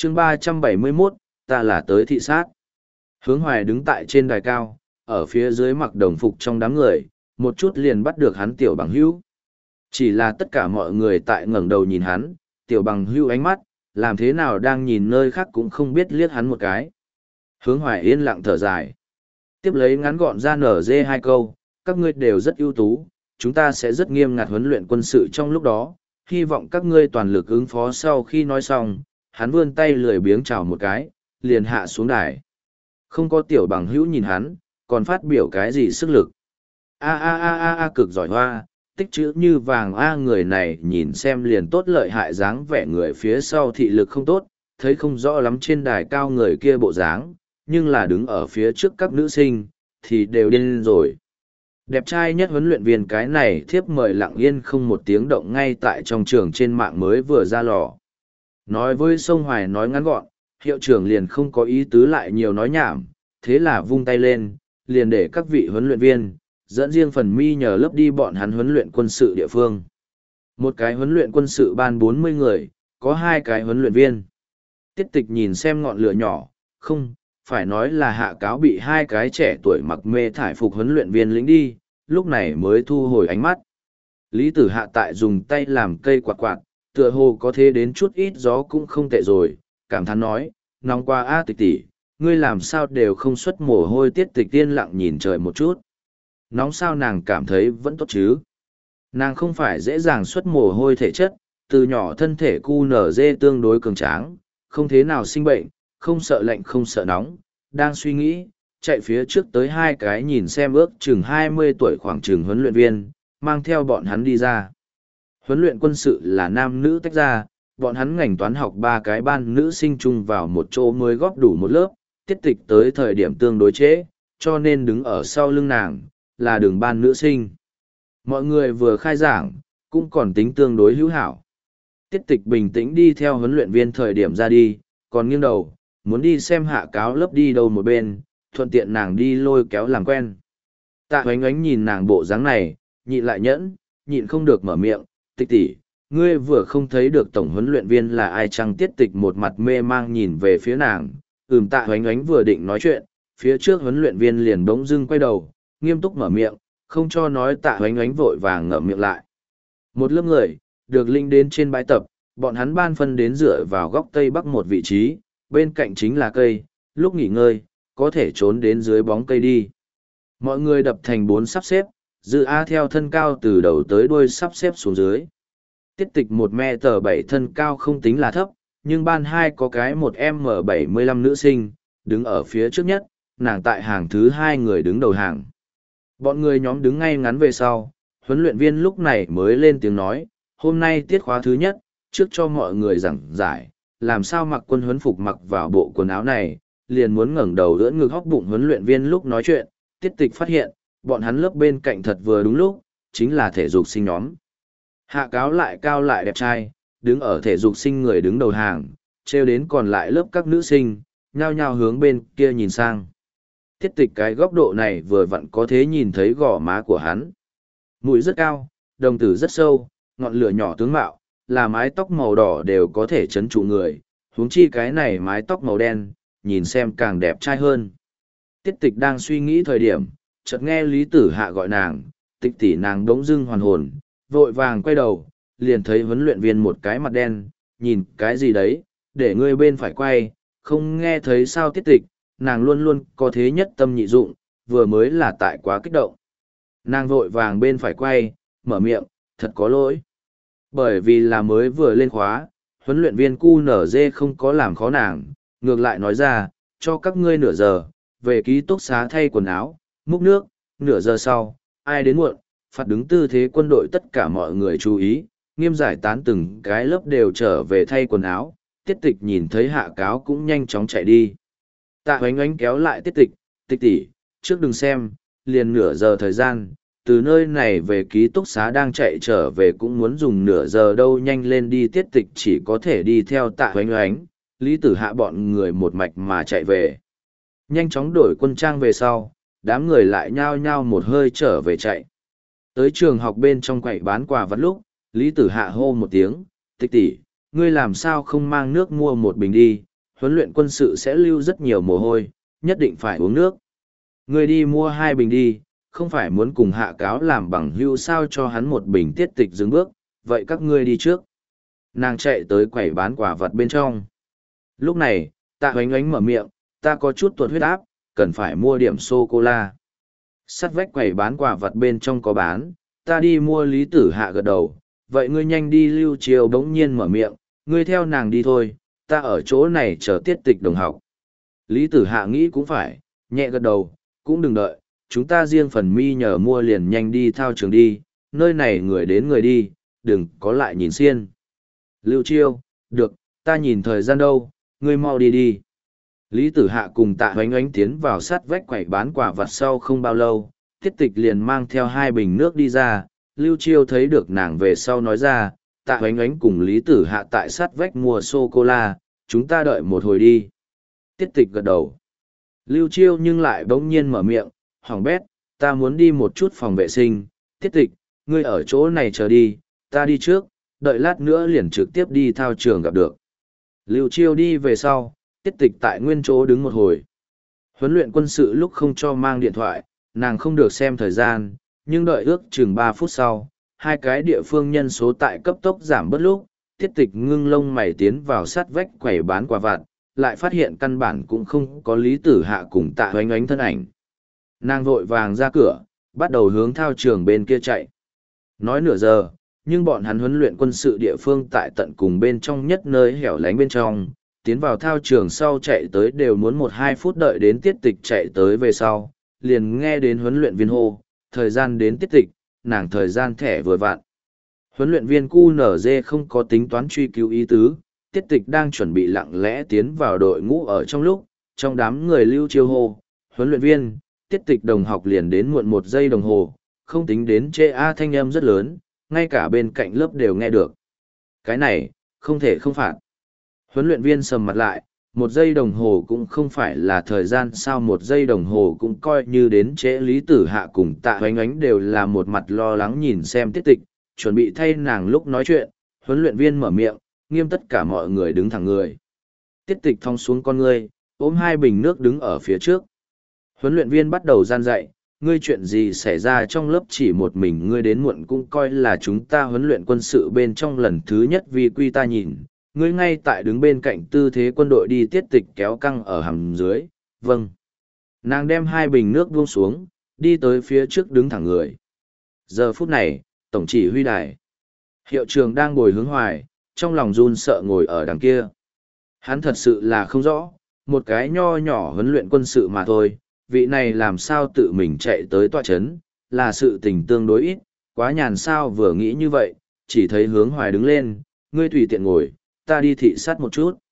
chương 371, ta là tới thị sát. Hướng Hoài đứng tại trên đài cao, ở phía dưới mặc đồng phục trong đám người, một chút liền bắt được hắn tiểu bằng hữu. Chỉ là tất cả mọi người tại ngẩng đầu nhìn hắn, tiểu bằng hữu ánh mắt, làm thế nào đang nhìn nơi khác cũng không biết liếc hắn một cái. Hướng Hoài yên lặng thở dài. Tiếp lấy ngắn gọn ra nở dê hai câu, các ngươi đều rất ưu tú, chúng ta sẽ rất nghiêm ngặt huấn luyện quân sự trong lúc đó, hy vọng các ngươi toàn lực ứng phó. Sau khi nói xong, hắn vươn tay lười biếng chào một cái, liền hạ xuống đài. Không có tiểu bằng hữu nhìn hắn, còn phát biểu cái gì sức lực. Cực giỏi hoa, tích chữ như vàng. Người này nhìn xem liền tốt, lợi hại dáng vẻ người phía sau thị lực không tốt, thấy không rõ lắm trên đài cao người kia bộ dáng, nhưng là đứng ở phía trước các nữ sinh, thì đều điên rồi. Đẹp trai nhất huấn luyện viên cái này thiếp mời lặng yên không một tiếng động ngay tại trong trường trên mạng mới vừa ra lò. Nói với Sông Hoài nói ngắn gọn, hiệu trưởng liền không có ý tứ lại nhiều nói nhảm, thế là vung tay lên, liền để các vị huấn luyện viên, dẫn riêng phần mi nhờ lớp đi bọn hắn huấn luyện quân sự địa phương. Một cái huấn luyện quân sự ban 40 người, có 2 cái huấn luyện viên. Tiết Tịch nhìn xem ngọn lửa nhỏ, không, phải nói là Hạ Cáo bị 2 cái trẻ tuổi mặc mê thải phục huấn luyện viên lĩnh đi, lúc này mới thu hồi ánh mắt. Lý Tử Hạ tại dùng tay làm cây quạt quạt, tựa hồ có thế đến chút ít gió cũng không tệ rồi, cảm thán nói, nóng qua Tịch tỷ, ngươi làm sao đều không xuất mồ hôi. Tiết Tịch yên lặng nhìn trời một chút. Nóng sao nàng cảm thấy vẫn tốt chứ. Nàng không phải dễ dàng xuất mồ hôi thể chất, từ nhỏ thân thể QNZ tương đối cường tráng, không thế nào sinh bệnh, không sợ lạnh không sợ nóng. Đang suy nghĩ, chạy phía trước tới 2 cái nhìn xem ước chừng 20 tuổi khoảng chừng huấn luyện viên, mang theo bọn hắn đi ra. Huấn luyện quân sự là nam nữ tách ra, bọn hắn ngành toán học 3 cái ban nữ sinh chung vào một chỗ mới góp đủ một lớp. Tiết Tịch tới thời điểm tương đối trễ, cho nên đứng ở sau lưng nàng, là đường ban nữ sinh. Mọi người vừa khai giảng, cũng còn tính tương đối hữu hảo. Tiết Tịch bình tĩnh đi theo huấn luyện viên thời điểm ra đi, còn nghiêng đầu, muốn đi xem Hạ Cáo lớp đi đâu một bên, thuận tiện nàng đi lôi kéo làm quen. Tạ Hoánh Ánh nhìn nàng bộ dáng này, nhịn lại nhẫn, nhịn không được mở miệng, Tịch tỷ, ngươi vừa không thấy được tổng huấn luyện viên là ai chăng? Tiết Tịch một mặt mê mang nhìn về phía nàng, Tạ Hoánh Ánh vừa định nói chuyện, phía trước huấn luyện viên liền bỗng dưng quay đầu, nghiêm túc mở miệng, không cho nói. Tạ Hoánh Ánh vội vàng ngậm miệng lại. Một lớp người, được linh đến trên bãi tập, bọn hắn ban phân đến dựa vào góc tây bắc một vị trí, bên cạnh chính là cây, lúc nghỉ ngơi, có thể trốn đến dưới bóng cây đi. Mọi người đập thành 4 sắp xếp, Dư A theo thân cao từ đầu tới đuôi sắp xếp xuống dưới. Tiết Tịch 1m7 thân cao không tính là thấp, nhưng ban 2 có cái 1m75 nữ sinh, đứng ở phía trước nhất, nàng tại hàng thứ 2 người đứng đầu hàng. Bọn người nhóm đứng ngay ngắn về sau, huấn luyện viên lúc này mới lên tiếng nói, hôm nay tiết khóa thứ nhất, trước cho mọi người giảng giải, làm sao mặc quân huấn phục mặc vào bộ quần áo này, liền muốn ngẩng đầu đỡ ngực hóc bụng. Huấn luyện viên lúc nói chuyện, Tiết Tịch phát hiện, bọn hắn lớp bên cạnh thật vừa đúng lúc, chính là thể dục sinh nhóm. Hạ Cáo lại cao lại đẹp trai, đứng ở thể dục sinh người đứng đầu hàng, treo đến còn lại lớp các nữ sinh, nhao nhao hướng bên kia nhìn sang. Tiết Tịch cái góc độ này vừa vặn có thể nhìn thấy gò má của hắn. Mũi rất cao, đồng tử rất sâu, ngọn lửa nhỏ tướng mạo, là mái tóc màu đỏ đều có thể chấn trụ người, huống chi cái này mái tóc màu đen, nhìn xem càng đẹp trai hơn. Tiết Tịch đang suy nghĩ thời điểm, chợt nghe Lý Tử Hạ gọi nàng, Tịch tỷ. Nàng đống dưng hoàn hồn, vội vàng quay đầu, liền thấy huấn luyện viên một cái mặt đen, nhìn cái gì đấy, để ngươi bên phải quay, không nghe thấy sao? Tiết Tịch, nàng luôn luôn có thế nhất tâm nhị dụng, vừa mới là tại quá kích động. Nàng vội vàng bên phải quay, mở miệng, thật có lỗi. Bởi vì là mới vừa lên khóa, huấn luyện viên QNZ không có làm khó nàng, ngược lại nói ra, cho các ngươi nửa giờ, về ký túc xá thay quần áo, múc nước, nửa giờ sau, ai đến muộn, phạt đứng tư thế quân đội. Tất cả mọi người chú ý, nghiêm giải tán, từng cái lớp đều trở về thay quần áo. Tiết Tịch nhìn thấy Hạ Cáo cũng nhanh chóng chạy đi. Tạ Hoánh Ánh kéo lại Tiết Tịch, Tịch tỷ, trước đừng xem, liền nửa giờ thời gian, từ nơi này về ký túc xá đang chạy trở về cũng muốn dùng nửa giờ đâu, nhanh lên đi. Tiết Tịch chỉ có thể đi theo Tạ Hoánh Ánh, Lý Tử Hạ bọn người một mạch mà chạy về. Nhanh chóng đổi quân trang về sau, đám người lại nhao nhao một hơi trở về chạy. Tới trường học bên trong quầy bán quà vặt lúc, Lý Tử Hạ hô một tiếng, Tịch tỷ, ngươi làm sao không mang nước mua một bình đi, huấn luyện quân sự sẽ lưu rất nhiều mồ hôi, nhất định phải uống nước. Ngươi đi mua 2 bình đi, không phải muốn cùng Hạ Cáo làm bằng hữu sao cho hắn một bình tiết tịch dừng bước, vậy các ngươi đi trước. Nàng chạy tới quầy bán quả vật bên trong. Lúc này, Tạ Hoánh Oánh mở miệng, ta có chút tuột huyết áp, cần phải mua điểm sô-cô-la. Sắt vách quầy bán quả vật bên trong có bán, ta đi mua. Lý Tử Hạ gật đầu, vậy ngươi nhanh đi. Lưu Chiêu bỗng nhiên mở miệng, ngươi theo nàng đi thôi, ta ở chỗ này chờ tiết tịch đồng học. Lý Tử Hạ nghĩ cũng phải, nhẹ gật đầu, cũng đừng đợi, chúng ta riêng phần mi nhờ mua liền nhanh đi thao trường đi, nơi này người đến người đi, đừng có lại nhìn xiên. Lưu Chiêu, được, ta nhìn thời gian đâu, ngươi mau đi đi. Lý Tử Hạ cùng Tạ Hoánh Oánh tiến vào sát vách quầy bán quả vặt sau không bao lâu, Tiết Tịch liền mang theo 2 bình nước đi ra. Lưu Chiêu thấy được nàng về sau nói ra, Tạ Hoánh Oánh cùng Lý Tử Hạ tại sát vách mua sô-cô-la, chúng ta đợi một hồi đi. Tiết Tịch gật đầu. Lưu Chiêu nhưng lại bỗng nhiên mở miệng, hỏng bét, ta muốn đi một chút phòng vệ sinh. Tiết Tịch, ngươi ở chỗ này chờ đi, ta đi trước, đợi lát nữa liền trực tiếp đi thao trường gặp được. Lưu Chiêu đi về sau, Tiết Tịch tại nguyên chỗ đứng một hồi. Huấn luyện quân sự lúc không cho mang điện thoại, nàng không được xem thời gian, nhưng đợi ước chừng 3 phút sau, 2 cái địa phương nhân số tại cấp tốc giảm bớt lúc, Tiết Tịch ngưng lông mày tiến vào sát vách quầy bán quả vặt, lại phát hiện căn bản cũng không có Lý Tử Hạ cùng Tạ Hoánh Oánh thân ảnh. Nàng vội vàng ra cửa, bắt đầu hướng thao trường bên kia chạy. Nói nửa giờ, nhưng bọn hắn huấn luyện quân sự địa phương tại tận cùng bên trong nhất nơi hẻo lánh bên trong, tiến vào thao trường sau chạy tới đều muốn 1-2 phút, đợi đến Tiết Tịch chạy tới về sau, liền nghe đến huấn luyện viên hô, thời gian đến Tiết Tịch, nàng thời gian thẻ vừa vặn. Huấn luyện viên QNZ không có tính toán truy cứu ý tứ, Tiết Tịch đang chuẩn bị lặng lẽ tiến vào đội ngũ ở trong lúc, trong đám người Lưu Chiêu hô, huấn luyện viên, Tiết Tịch đồng học liền đến muộn 1 giây đồng hồ, không tính đến chê a, thanh âm rất lớn, ngay cả bên cạnh lớp đều nghe được. Cái này, không thể không phạt. Huấn luyện viên sầm mặt lại, 1 giây đồng hồ cũng không phải là thời gian sao, 1 giây đồng hồ cũng coi như đến trễ. Lý Tử Hạ cùng Tạ Hoánh Oánh đều là một mặt lo lắng nhìn xem Tiết Tịch, chuẩn bị thay nàng lúc nói chuyện. Huấn luyện viên mở miệng, nghiêm tất cả mọi người đứng thẳng người. Tiết Tịch thong xuống con ngươi, ôm 2 bình nước đứng ở phía trước. Huấn luyện viên bắt đầu gian dạy, ngươi chuyện gì xảy ra trong lớp chỉ một mình ngươi đến muộn cũng coi là chúng ta huấn luyện quân sự bên trong lần thứ nhất vì quy ta nhìn, ngươi ngay tại đứng bên cạnh tư thế quân đội đi. Tiết Tịch kéo căng ở hàm dưới, vâng. Nàng đem 2 bình nước buông xuống, đi tới phía trước đứng thẳng người. Giờ phút này, tổng chỉ huy đài. Hiệu trưởng đang ngồi hướng Hoài, trong lòng run sợ ngồi ở đằng kia. Hắn thật sự là không rõ, một cái nho nhỏ huấn luyện quân sự mà thôi, vị này làm sao tự mình chạy tới tọa chấn, là sự tình tương đối ít, quá nhàn sao. Vừa nghĩ như vậy, chỉ thấy hướng Hoài đứng lên, ngươi tùy tiện ngồi, ta đi thị sát một chút.